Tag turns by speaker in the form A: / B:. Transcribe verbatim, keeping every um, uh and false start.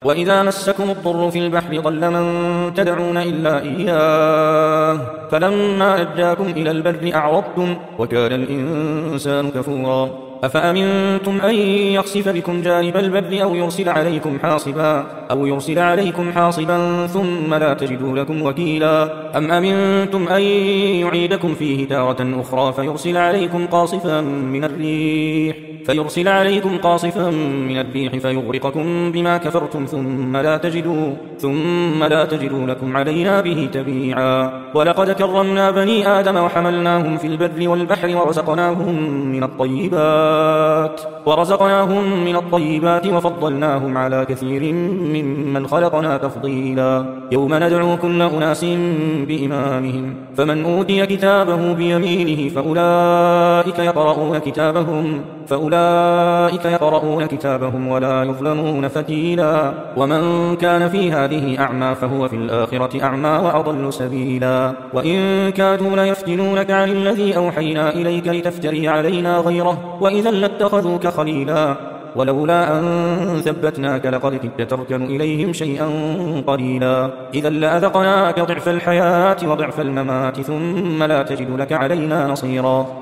A: وإذا مسكم الضر في البحر ضل من تدعون إلا إياه فلما نجاكم إلى البر أعرضتم وكان الإنسان كفورا أفأمنتم أن يخسف بكم جانب البر أو يرسل عليكم حاصبا أو يرسل عليكم حاصبا ثم لا تجدوا لكم وكيلا أم أمنتم أن يعيدكم فيه تارة أخرى فيرسل عليكم قاصفا من الريح فيرسل عليكم قاصفا من الريح فيغرقكم بما كفرتم ثم لا تجدوا ثم لا تجدوا لكم علينا به تبيعا ولقد كرمنا بني آدم وحملناهم في البر والبحر ورزقناهم من الطيبات ورزقناهم من الطيبات وفضلناهم على كثير ممن خلقنا تفضيلا يوم ندعو كل أناس بإمامهم فمن أوتي كتابه بيمينه فأولئك يقرؤون كتابهم فأولئك يقرؤون كتابهم ولا يظلمون فتيلا ومن كان في هذه أعمى فهو في الآخرة أعمى وأضل سبيلا وإن كادوا ليفتنونك عن الذي أوحينا إليك لتفتري علينا غيره وإذا لاتخذوك خليلا ولولا أن ثبتناك لقد كدت تركن إليهم شيئا قليلا إذا لأذقناك ضعف الحياة وضعف الممات ثم لا تجد لك علينا نصيرا